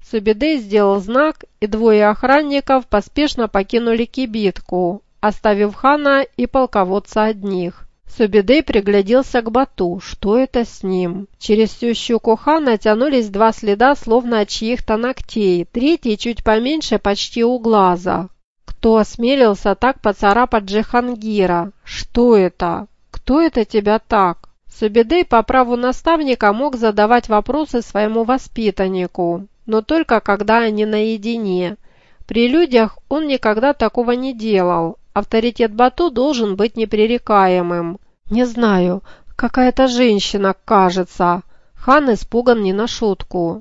Субедей сделал знак, и двое охранников поспешно покинули кибитку, оставив хана и полководца одних. Субедей пригляделся к Бату. Что это с ним? Через всю щеку хана тянулись два следа, словно от чьих-то ногтей, третий чуть поменьше, почти у глаза. Кто осмелился так поцарапать Джихангира? Что это? Кто это тебя так? Субедей по праву наставника мог задавать вопросы своему воспитаннику, но только когда они наедине. При людях он никогда такого не делал. Авторитет Бату должен быть непререкаемым. «Не знаю, какая-то женщина, кажется». Хан испуган не на шутку.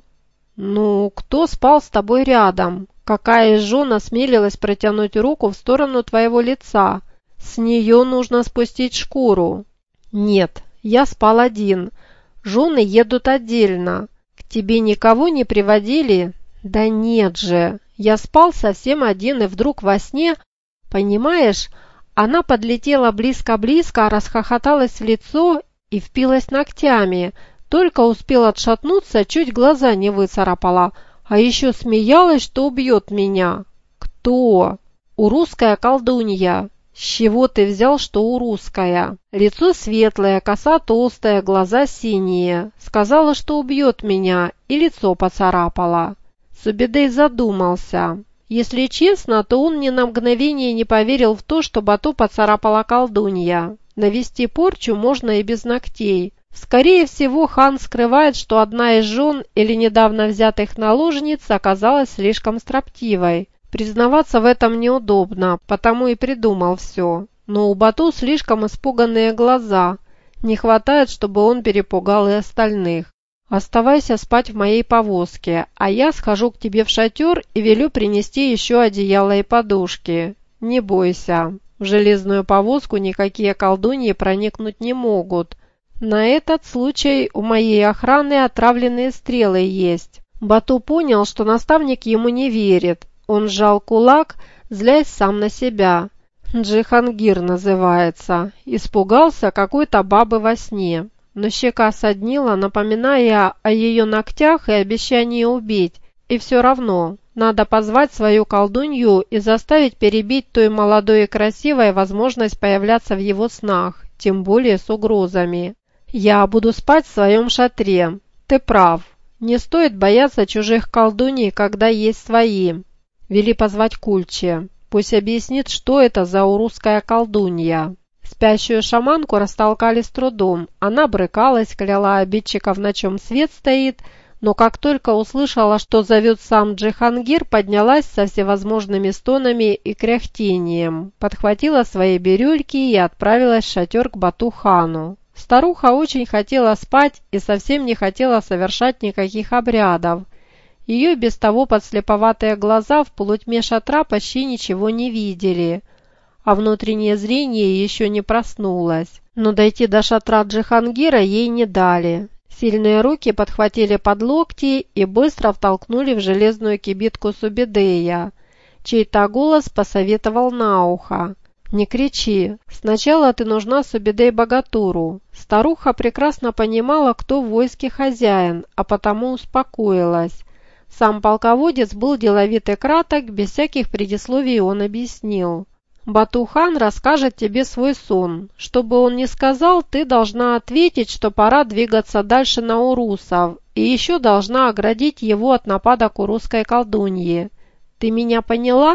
«Ну, кто спал с тобой рядом? Какая из жен осмелилась протянуть руку в сторону твоего лица? С нее нужно спустить шкуру». «Нет, я спал один. Жены едут отдельно. К тебе никого не приводили?» «Да нет же. Я спал совсем один, и вдруг во сне, понимаешь, она подлетела близко-близко, расхохоталась в лицо и впилась ногтями. Только успел отшатнуться, чуть глаза не выцарапала. А еще смеялась, что убьет меня». «Кто?» «Урусская колдунья». «С чего ты взял, что урусская?» «Лицо светлое, коса толстая, глаза синие. Сказала, что убьет меня, и лицо поцарапала». Субедей задумался. Если честно, то он ни на мгновение не поверил в то, что Бату поцарапала колдунья. Навести порчу можно и без ногтей. Скорее всего, хан скрывает, что одна из жен или недавно взятых наложниц оказалась слишком строптивой. Признаваться в этом неудобно, потому и придумал все. Но у Бату слишком испуганные глаза. Не хватает, чтобы он перепугал и остальных. «Оставайся спать в моей повозке, а я схожу к тебе в шатер и велю принести еще одеяло и подушки. Не бойся, в железную повозку никакие колдуньи проникнуть не могут. На этот случай у моей охраны отравленные стрелы есть». Бату понял, что наставник ему не верит. Он сжал кулак, злясь сам на себя. «Джихангир называется. Испугался какой-то бабы во сне». Но щека соднила, напоминая о ее ногтях и обещании убить. И все равно, надо позвать свою колдунью и заставить перебить той молодой и красивой возможность появляться в его снах, тем более с угрозами. «Я буду спать в своем шатре. Ты прав. Не стоит бояться чужих колдуней, когда есть свои». Вели позвать Кульче. Пусть объяснит, что это за урусская колдунья. Спящую шаманку растолкали с трудом. Она брыкалась, кляла обидчиков, на чем свет стоит, но как только услышала, что зовет сам Джихангир, поднялась со всевозможными стонами и кряхтением, подхватила свои бирюльки и отправилась в шатер к Бату-хану. Старуха очень хотела спать и совсем не хотела совершать никаких обрядов. Ее без того подслеповатые глаза в полутьме шатра почти ничего не видели, а внутреннее зрение еще не проснулось. Но дойти до шатра Джихангира ей не дали. Сильные руки подхватили под локти и быстро втолкнули в железную кибитку Субедея. Чей-то голос посоветовал на ухо: «Не кричи. Сначала ты нужна Субедей-богатуру». Старуха прекрасно понимала, кто в войске хозяин, а потому успокоилась. Сам полководец был деловит и краток, без всяких предисловий он объяснил. «Бату-хан расскажет тебе свой сон. Что бы он ни сказал, ты должна ответить, что пора двигаться дальше на урусов, и еще должна оградить его от нападок урусской колдуньи. Ты меня поняла?»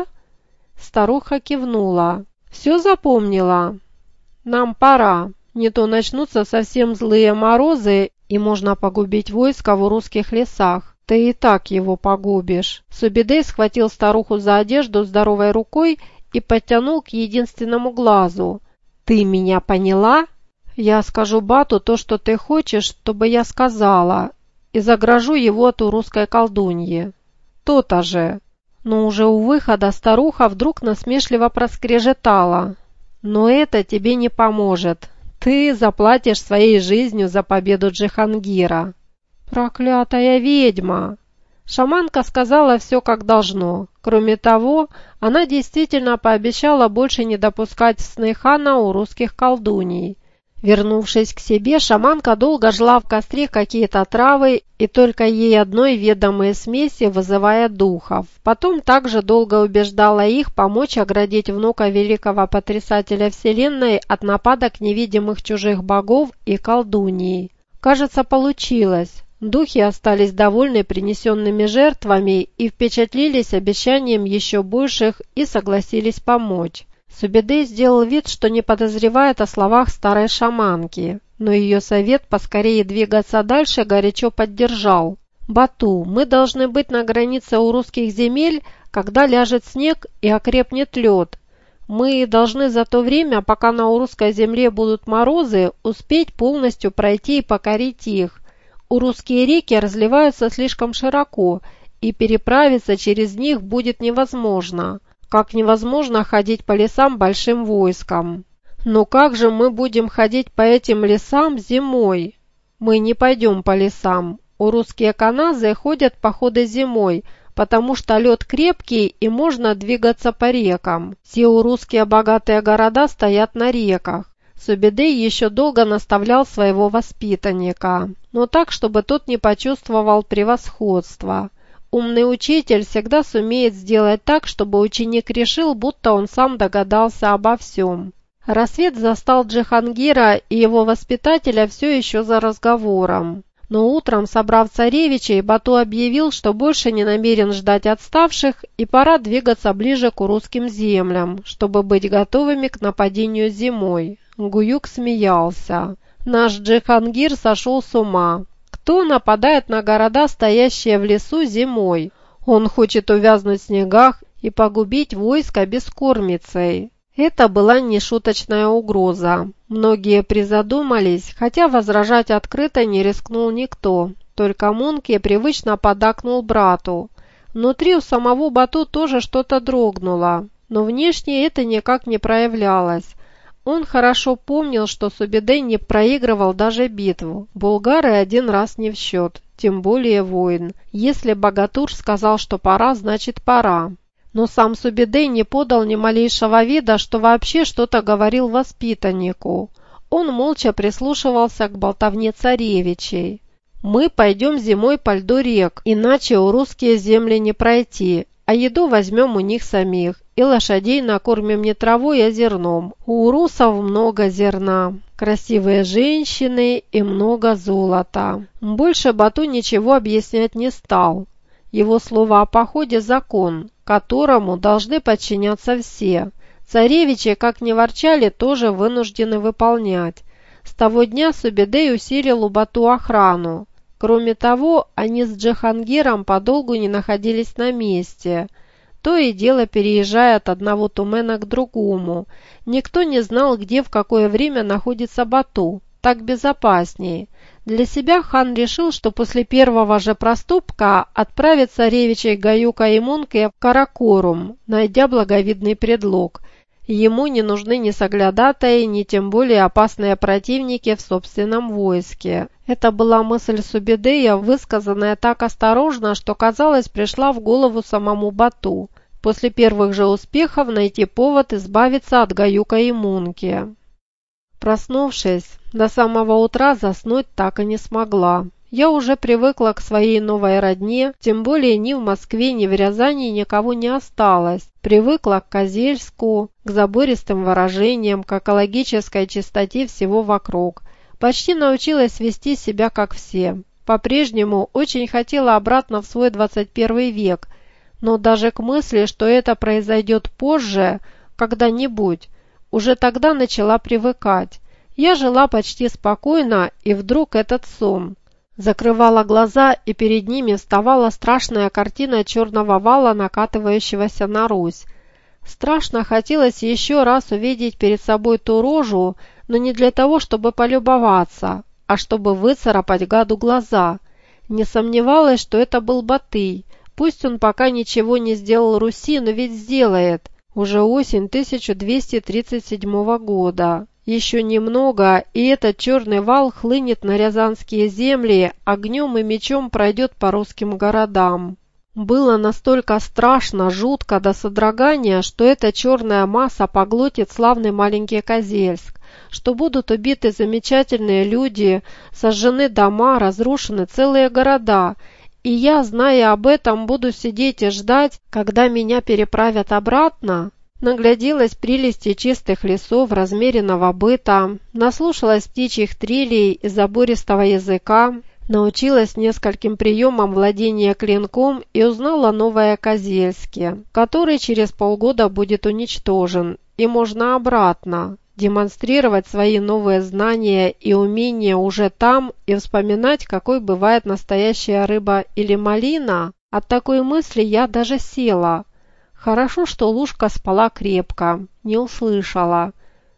Старуха кивнула. «Все запомнила? Нам пора. Не то начнутся совсем злые морозы, и можно погубить войско в урусских лесах. Ты и так его погубишь». Субедей схватил старуху за одежду здоровой рукой и подтянул к единственному глазу. «Ты меня поняла? Я скажу Бату то, что ты хочешь, чтобы я сказала, и загражу его от урусской колдуньи». «То-то же». Но уже у выхода старуха вдруг насмешливо проскрежетала: «Но это тебе не поможет. Ты заплатишь своей жизнью за победу Джихангира». «Проклятая ведьма!» Шаманка сказала все как должно. Кроме того, она действительно пообещала больше не допускать в сны хана урусских колдуней. Вернувшись к себе, шаманка долго жгла в костре какие-то травы и только ей одной ведомые смеси, вызывая духов. Потом также долго убеждала их помочь оградить внука великого потрясателя вселенной от нападок невидимых чужих богов и колдуньи. Кажется, получилось. Духи остались довольны принесенными жертвами и впечатлились обещанием еще больших и согласились помочь. Субедей сделал вид, что не подозревает о словах старой шаманки, но ее совет поскорее двигаться дальше горячо поддержал. «Бату, мы должны быть на границе у русских земель, когда ляжет снег и окрепнет лед. Мы должны за то время, пока на урусской земле будут морозы, успеть полностью пройти и покорить их. Урусские реки разливаются слишком широко, и переправиться через них будет невозможно. Как невозможно ходить по лесам большим войском. Но как же мы будем ходить по этим лесам зимой? Мы не пойдем по лесам. Урусские каназы ходят походы зимой, потому что лед крепкий и можно двигаться по рекам. Все урусские богатые города стоят на реках. Субедей еще долго наставлял своего воспитанника, но так, чтобы тот не почувствовал превосходства. Умный учитель всегда сумеет сделать так, чтобы ученик решил, будто он сам догадался обо всем. Рассвет застал Джихангира и его воспитателя все еще за разговором. Но утром, собрав царевичей, Бату объявил, что больше не намерен ждать отставших и пора двигаться ближе к урусским землям, чтобы быть готовыми к нападению зимой. Гуюк смеялся. Наш Джихангир сошел с ума. Кто нападает на города, стоящие в лесу зимой? Он хочет увязнуть в снегах и погубить войско бескормицей. Это была нешуточная угроза. Многие призадумались, хотя возражать открыто не рискнул никто. Только Мунке привычно поддакнул брату. Внутри у самого Бату тоже что-то дрогнуло, но внешне это никак не проявлялось. Он хорошо помнил, что Субедей не проигрывал даже битву. Булгары один раз не в счет, тем более воин. Если богатур сказал, что пора, значит пора. Но сам Субедей не подал ни малейшего вида, что вообще что-то говорил воспитаннику. Он молча прислушивался к болтовне царевичей. «Мы пойдем зимой по льду рек, иначе у русские земли не пройти, а еду возьмем у них самих. И лошадей накормим не травой, а зерном. У урусов много зерна, красивые женщины и много золота». Больше Бату ничего объяснять не стал. Его слово о походе – закон, которому должны подчиняться все. Царевичи, как ни ворчали, тоже вынуждены выполнять. С того дня Субедей усилил у Бату охрану. Кроме того, они с Джихангиром подолгу не находились на месте. То и дело переезжая от одного тумена к другому. Никто не знал, где в какое время находится Бату. Так безопаснее. Для себя хан решил, что после первого же проступка отправит царевичей Гаюка и Мунке в Каракорум, найдя благовидный предлог. Ему не нужны ни соглядатаи, ни тем более опасные противники в собственном войске. Это была мысль Субедея, высказанная так осторожно, что, казалось, пришла в голову самому Бату. После первых же успехов найти повод избавиться от Гаюка и Мунки. Проснувшись, до самого утра заснуть так и не смогла. Я уже привыкла к своей новой родне, тем более ни в Москве, ни в Рязани никого не осталось. Привыкла к Козельску, к забористым выражениям, к экологической чистоте всего вокруг. Почти научилась вести себя как все. По-прежнему очень хотела обратно в свой 21 век, но даже к мысли, что это произойдет позже, когда-нибудь, уже тогда начала привыкать. Я жила почти спокойно, и вдруг этот сон. Закрывала глаза, и перед ними вставала страшная картина черного вала, накатывающегося на Русь. Страшно хотелось еще раз увидеть перед собой ту рожу, но не для того, чтобы полюбоваться, а чтобы выцарапать гаду глаза. Не сомневалась, что это был Батый. Пусть он пока ничего не сделал Руси, но ведь сделает. Уже осень 1237 года. Еще немного, и этот черный вал хлынет на рязанские земли, огнем и мечом пройдет по русским городам. Было настолько страшно, жутко до содрогания, что эта черная масса поглотит славный маленький Козельск. что будут убиты замечательные люди, сожжены дома, разрушены целые города. И я, зная об этом, буду сидеть и ждать, когда меня переправят обратно? Нагляделась прелести чистых лесов, размеренного быта, наслушалась птичьих трелей и забористого языка, научилась нескольким приемам владения клинком и узнала новое о Козельске, который через полгода будет уничтожен, и можно обратно демонстрировать свои новые знания и умения уже там и вспоминать, какой бывает настоящая рыба или малина. От такой мысли я даже села. Хорошо, что Лушка спала крепко, не услышала.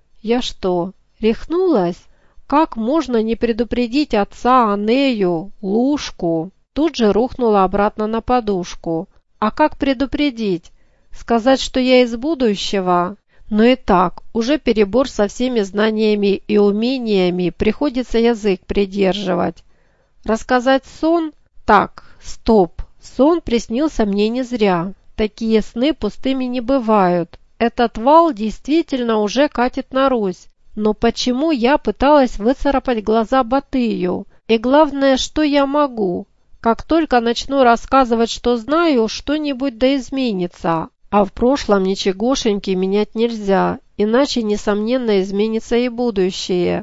Я что, рехнулась? Как можно не предупредить отца, Анею, Лушку? Тут же рухнула обратно на подушку. А как предупредить? Сказать, что я из будущего? Но и так, уже перебор со всеми знаниями и умениями, приходится язык придерживать. Рассказать сон? Так, стоп, сон приснился мне не зря. Такие сны пустыми не бывают. Этот вал действительно уже катит на Русь. Но почему я пыталась выцарапать глаза Батыю? И главное, что я могу? Как только начну рассказывать, что знаю, что-нибудь да изменится. А в прошлом ничегошеньки менять нельзя, иначе, несомненно, изменится и будущее.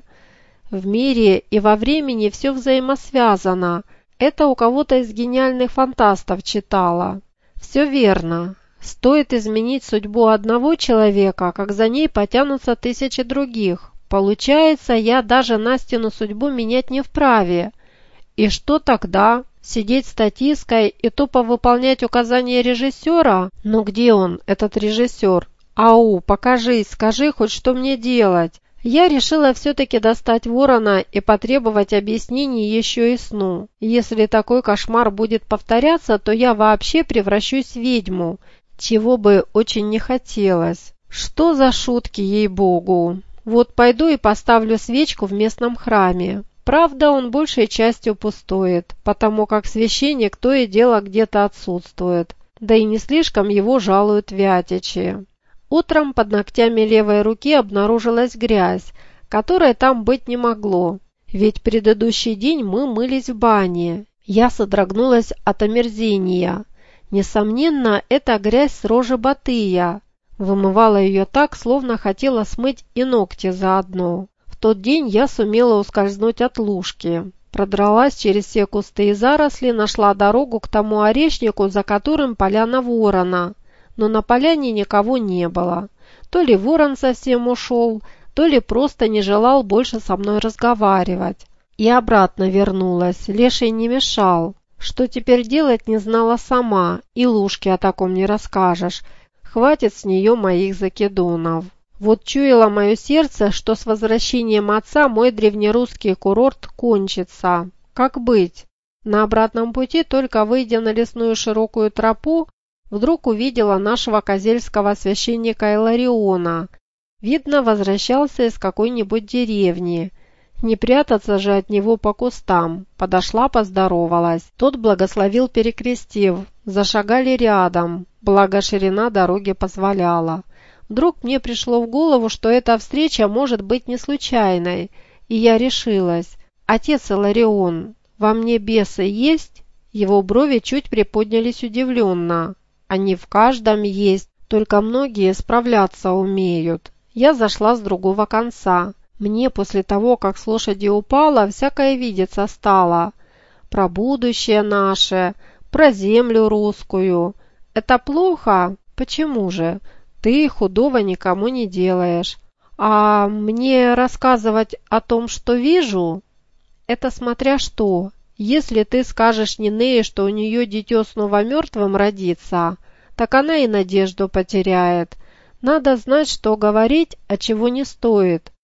В мире и во времени все взаимосвязано. Это у кого-то из гениальных фантастов читала. Все верно. Стоит изменить судьбу одного человека, как за ней потянутся тысячи других. Получается, я даже Настину судьбу менять не вправе. И что тогда? Сидеть статисткой и тупо выполнять указания режиссера? Ну где он, этот режиссер? Ау, покажись, скажи хоть, что мне делать. Я решила все-таки достать ворона и потребовать объяснений еще и сну. Если такой кошмар будет повторяться, то я вообще превращусь в ведьму, чего бы очень не хотелось. Что за шутки, ей-богу. Вот пойду и поставлю свечку в местном храме. Правда, он большей частью пустует, потому как священник то и дело где-то отсутствует, да и не слишком его жалуют вятичи. Утром под ногтями левой руки обнаружилась грязь, которой там быть не могло, ведь предыдущий день мы мылись в бане. Я содрогнулась от омерзения. Несомненно, это грязь с рожи Батыя. Вымывала ее так, словно хотела смыть и ногти заодно. В тот день я сумела ускользнуть от Лушки. Продралась через все кусты и заросли, нашла дорогу к тому орешнику, за которым поляна ворона. Но на поляне никого не было. То ли ворон совсем ушел, то ли просто не желал больше со мной разговаривать. И обратно вернулась, леший не мешал. Что теперь делать, не знала сама, и Лушке о таком не расскажешь. Хватит с нее моих закидонов. Вот чуяло мое сердце, что с возвращением отца мой древнерусский курорт кончится. Как быть? На обратном пути, только выйдя на лесную широкую тропу, вдруг увидела нашего козельского священника Илариона. Видно, возвращался из какой-нибудь деревни. Не прятаться же от него по кустам. Подошла, поздоровалась. Тот благословил, перекрестив. Зашагали рядом, благо ширина дороги позволяла. Вдруг мне пришло в голову, что эта встреча может быть не случайной, и я решилась. «Отец Иларион, во мне бесы есть?» Его брови чуть приподнялись удивленно. «Они в каждом есть, только многие справляться умеют». Я зашла с другого конца. Мне после того, как с лошади упала, всякое видеться стало. Про будущее наше, про землю русскую. Это плохо? Почему же? Ты худого никому не делаешь. А мне рассказывать о том, что вижу? Это смотря что. Если ты скажешь Нинее, что у нее дитё снова мертвым родится, так она и надежду потеряет. Надо знать, что говорить, а чего не стоит.